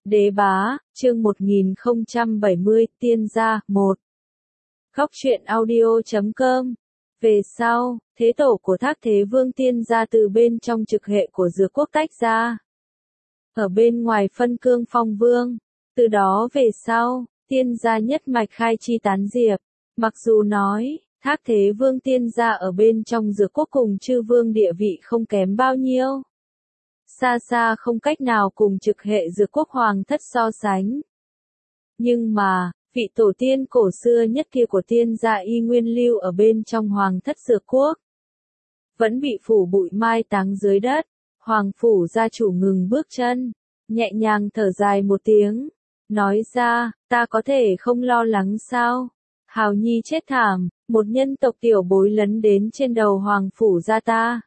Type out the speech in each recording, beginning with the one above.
Đế bá, chương 1070, tiên gia, 1. Góc truyện audio.com. Về sau, thế tổ của Thác Thế Vương tiên gia từ bên trong trực hệ của Dược Quốc tách ra. Ở bên ngoài phân cương Phong Vương. Từ đó về sau, tiên gia nhất mạch khai chi tán diệp. Mặc dù nói, Thác Thế Vương tiên gia ở bên trong Dược Quốc cùng chư vương địa vị không kém bao nhiêu. Xa xa không cách nào cùng trực hệ Dược Quốc hoàng thất so sánh. Nhưng mà, vị tổ tiên cổ xưa nhất kia của tiên gia y nguyên lưu ở bên trong hoàng thất Dược Quốc. Vẫn bị phủ bụi mai táng dưới đất, hoàng phủ gia chủ ngừng bước chân, nhẹ nhàng thở dài một tiếng, nói ra, ta có thể không lo lắng sao? Hào Nhi chết thảm, một nhân tộc tiểu bối lấn đến trên đầu hoàng phủ gia ta.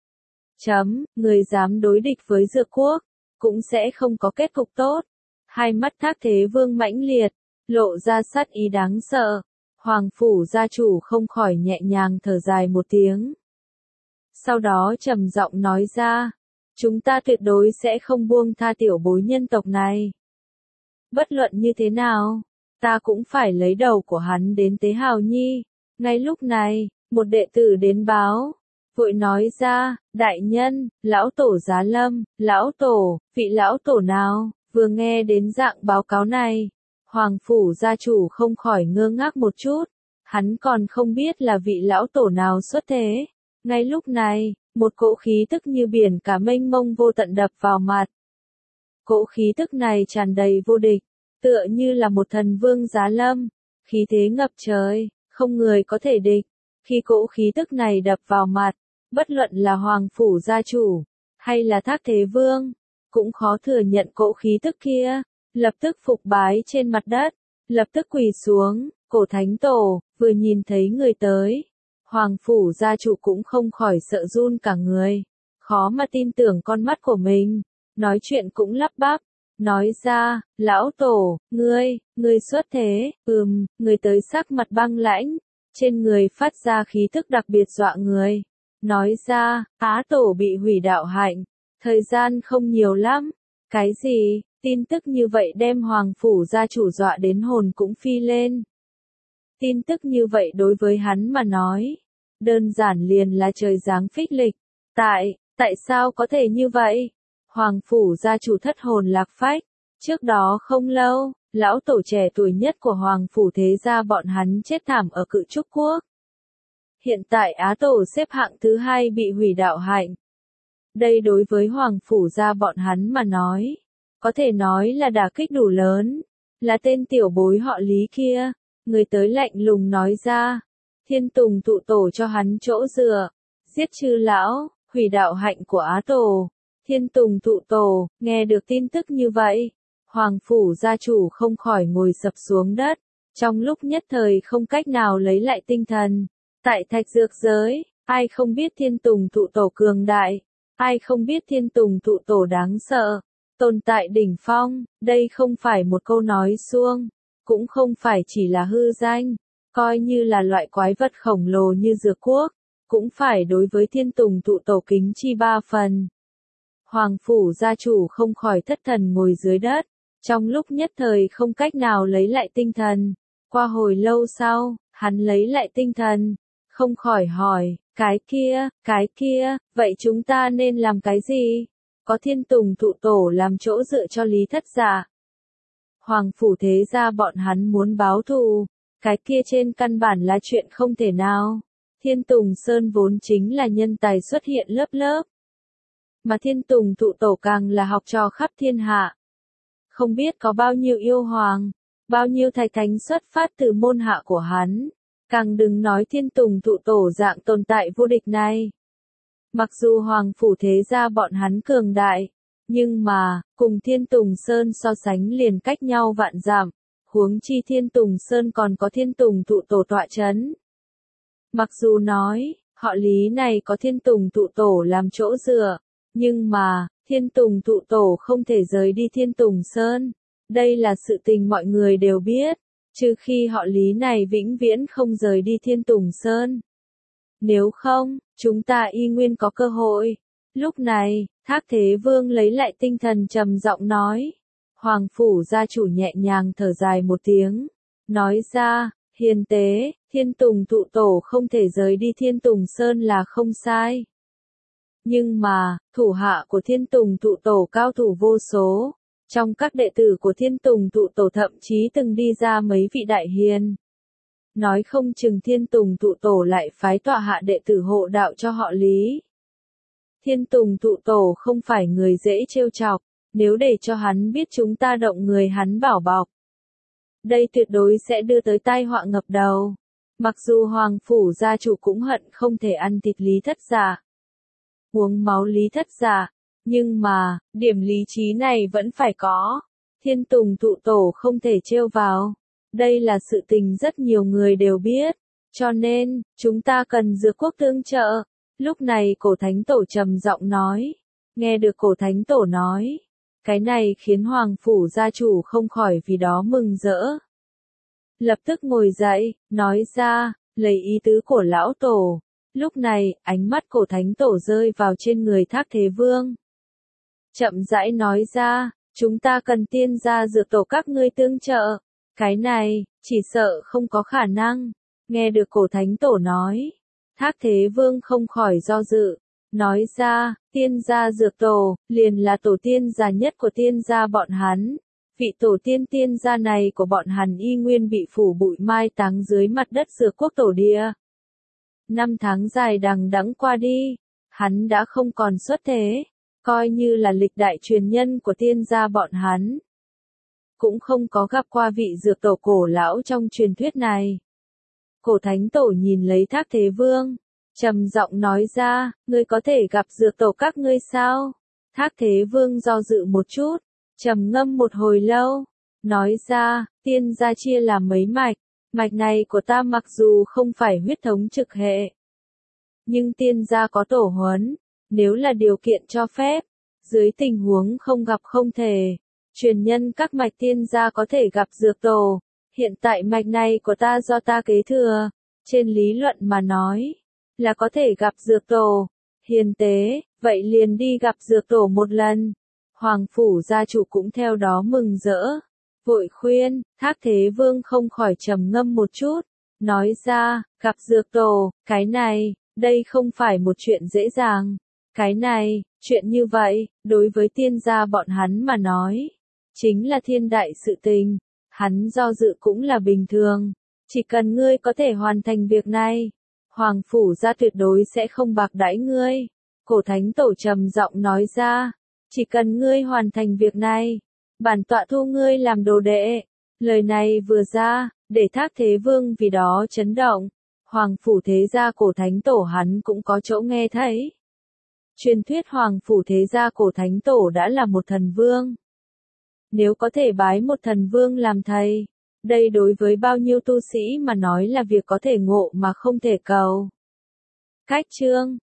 Người dám đối địch với Dược Quốc, cũng sẽ không có kết cục tốt. Hai mắt Thác Thế Vương mãnh liệt, lộ ra sát ý đáng sợ. Hoàng phủ gia chủ không khỏi nhẹ nhàng thở dài một tiếng. Sau đó trầm giọng nói ra, chúng ta tuyệt đối sẽ không buông tha tiểu bối nhân tộc này. Bất luận như thế nào, ta cũng phải lấy đầu của hắn đến tế Hào Nhi. Ngay lúc này, một đệ tử đến báo. Vội nói ra, đại nhân, lão tổ giá lâm, lão tổ, vị lão tổ nào, vừa nghe đến dạng báo cáo này. Hoàng phủ gia chủ không khỏi ngơ ngác một chút, hắn còn không biết là vị lão tổ nào xuất thế. Ngay lúc này, một cỗ khí tức như biển cả mênh mông vô tận đập vào mặt. Cỗ khí tức này tràn đầy vô địch, tựa như là một thần vương giá lâm, khí thế ngập trời, không người có thể địch. Khi cỗ khí tức này đập vào mặt, bất luận là hoàng phủ gia chủ, hay là Thác Thế Vương, cũng khó thừa nhận cỗ khí tức kia, lập tức phục bái trên mặt đất, lập tức quỳ xuống, cổ thánh tổ, vừa nhìn thấy người tới. Hoàng phủ gia chủ cũng không khỏi sợ run cả người, khó mà tin tưởng con mắt của mình, nói chuyện cũng lắp bắp, nói ra, lão tổ, ngươi xuất thế, người tới sắc mặt băng lãnh, trên người phát ra khí tức đặc biệt dọa người. Nói ra, Á tổ bị hủy đạo hạnh, thời gian không nhiều lắm. Cái gì, tin tức như vậy đem hoàng phủ gia chủ dọa đến hồn cũng phi lên. Tin tức như vậy đối với hắn mà nói, đơn giản liền là trời giáng phích lịch. Tại sao có thể như vậy? Hoàng phủ gia chủ thất hồn lạc phách. Trước đó không lâu, lão tổ trẻ tuổi nhất của hoàng phủ thế gia bọn hắn chết thảm ở Cự Trúc Quốc. Hiện tại Á tổ xếp hạng thứ 2 bị hủy đạo hạnh. Đây đối với hoàng phủ gia bọn hắn mà nói, có thể nói là đả kích đủ lớn, là tên tiểu bối họ Lý kia, người tới lạnh lùng nói ra, Thiên Tùng tụ tổ cho hắn chỗ dựa, giết chư lão, hủy đạo hạnh của Á tổ. Thiên Tùng tụ tổ, nghe được tin tức như vậy, hoàng phủ gia chủ không khỏi ngồi sập xuống đất, trong lúc nhất thời không cách nào lấy lại tinh thần. Tại Thạch Dược giới, ai không biết Thiên Tùng tụ tổ cường đại, ai không biết Thiên Tùng tụ tổ đáng sợ, tồn tại đỉnh phong, đây không phải một câu nói suông, cũng không phải chỉ là hư danh, coi như là loại quái vật khổng lồ như Dược Quốc, cũng phải đối với Thiên Tùng tụ tổ kính chi 3 phần. Hoàng phủ gia chủ không khỏi thất thần ngồi dưới đất, trong lúc nhất thời không cách nào lấy lại tinh thần. Qua hồi lâu sau, hắn lấy lại tinh thần, không khỏi hỏi, cái kia, vậy chúng ta nên làm cái gì? Có Thiên Tùng tụ tổ làm chỗ dựa cho Lý Thất Dạ. Hoàng phủ thế gia bọn hắn muốn báo thù, cái kia trên căn bản là chuyện không thể nào. Thiên Tùng Sơn vốn chính là nhân tài xuất hiện lớp lớp. Mà Thiên Tùng tụ tổ càng là học trò khắp thiên hạ. Không biết có bao nhiêu yêu hoàng, bao nhiêu thạch thánh xuất phát từ môn hạ của hắn. Càng đừng nói Thiên Tùng tụ tổ dạng tồn tại vô địch này. Mặc dù hoàng phủ thế gia bọn hắn cường đại, nhưng mà, cùng Thiên Tùng Sơn so sánh liền cách nhau vạn dặm, huống chi Thiên Tùng Sơn còn có Thiên Tùng tụ tổ tọa chấn. Mặc dù nói, họ Lý này có Thiên Tùng tụ tổ làm chỗ dựa, nhưng mà, Thiên Tùng tụ tổ không thể rời đi Thiên Tùng Sơn. Đây là sự tình mọi người đều biết. Trừ khi họ Lý này vĩnh viễn không rời đi Thiên Tùng Sơn. Nếu không, chúng ta y nguyên có cơ hội. Lúc này, Thác Thế Vương lấy lại tinh thần trầm giọng nói. Hoàng phủ gia chủ nhẹ nhàng thở dài một tiếng, nói ra, hiền tế, Thiên Tùng Thụ Tổ không thể rời đi Thiên Tùng Sơn là không sai. Nhưng mà, thủ hạ của Thiên Tùng Thụ Tổ cao thủ vô số, trong các đệ tử của Thiên Tùng Thụ Tổ thậm chí từng đi ra mấy vị đại hiền. Nói không chừng Thiên Tùng Thụ Tổ lại phái tọa hạ đệ tử hộ đạo cho họ Lý. Thiên Tùng Thụ Tổ không phải người dễ trêu chọc, nếu để cho hắn biết chúng ta động người hắn bảo bọc, đây tuyệt đối sẽ đưa tới tai họa ngập đầu. Mặc dù Hoàng phủ gia chủ cũng hận không thể ăn thịt Lý Thất Giả, uống máu Lý Thất Giả, nhưng mà, điểm lý trí này vẫn phải có. Thiên Tùng Thụ Tổ không thể trêu vào. Đây là sự tình rất nhiều người đều biết, cho nên, chúng ta cần Dược Quốc tương trợ. Lúc này Cổ Thánh Tổ trầm giọng nói. Nghe được Cổ Thánh Tổ nói, cái này khiến Hoàng phủ gia chủ không khỏi vì đó mừng rỡ. Lập tức ngồi dậy, nói ra, lấy ý tứ của lão tổ. Lúc này, ánh mắt Cổ Thánh Tổ rơi vào trên người Thác Thế Vương. Chậm rãi nói ra, chúng ta cần tiên gia dược tổ các ngươi tương trợ. Cái này, chỉ sợ không có khả năng. Nghe được Cổ Thánh Tổ nói, Thác Thế Vương không khỏi do dự. Nói ra, tiên gia dược tổ, liền là tổ tiên già nhất của tiên gia bọn hắn. Vị tổ tiên tiên gia này của bọn hắn y nguyên bị phủ bụi mai táng dưới mặt đất Dược Quốc tổ địa. 5 tháng dài đằng đẵng qua đi, hắn đã không còn xuất thế, coi như là lịch đại truyền nhân của tiên gia bọn hắn. Cũng không có gặp qua vị dược tổ cổ lão trong truyền thuyết này. Cổ Thánh Tổ nhìn lấy Thác Thế Vương, trầm giọng nói ra, ngươi có thể gặp dược tổ các ngươi sao? Thác Thế Vương do dự một chút, trầm ngâm một hồi lâu, nói ra, tiên gia chia làm mấy mạch, mạch này của ta mặc dù không phải huyết thống trực hệ, nhưng tiên gia có tổ huấn, nếu là điều kiện cho phép, dưới tình huống không gặp không thể, truyền nhân các mạch tiên gia có thể gặp dược tổ. Hiện tại mạch này của ta do ta kế thừa, trên lý luận mà nói, là có thể gặp dược tổ. Hiền tế, vậy liền đi gặp dược tổ một lần. Hoàng phủ gia chủ cũng theo đó mừng rỡ, vội khuyên. Thác Thế Vương không khỏi trầm ngâm một chút, nói ra, gặp dược tổ, cái này, đây không phải một chuyện dễ dàng. Cái này, chuyện như vậy, đối với tiên gia bọn hắn mà nói, chính là thiên đại sự tình. Hắn do dự cũng là bình thường, chỉ cần ngươi có thể hoàn thành việc này, Hoàng phủ gia tuyệt đối sẽ không bạc đãi ngươi. Cổ Thánh Tổ trầm giọng nói ra, chỉ cần ngươi hoàn thành việc này, bản tọa thu ngươi làm đồ đệ. Lời này vừa ra, để Thác Thế Vương vì đó chấn động. Hoàng phủ thế gia Cổ Thánh Tổ hắn cũng có chỗ nghe thấy. Truyền thuyết Hoàng phủ thế gia Cổ Thánh Tổ đã là một thần vương. Nếu có thể bái một thần vương làm thầy, đây đối với bao nhiêu tu sĩ mà nói là việc có thể ngộ mà không thể cầu. Cách chương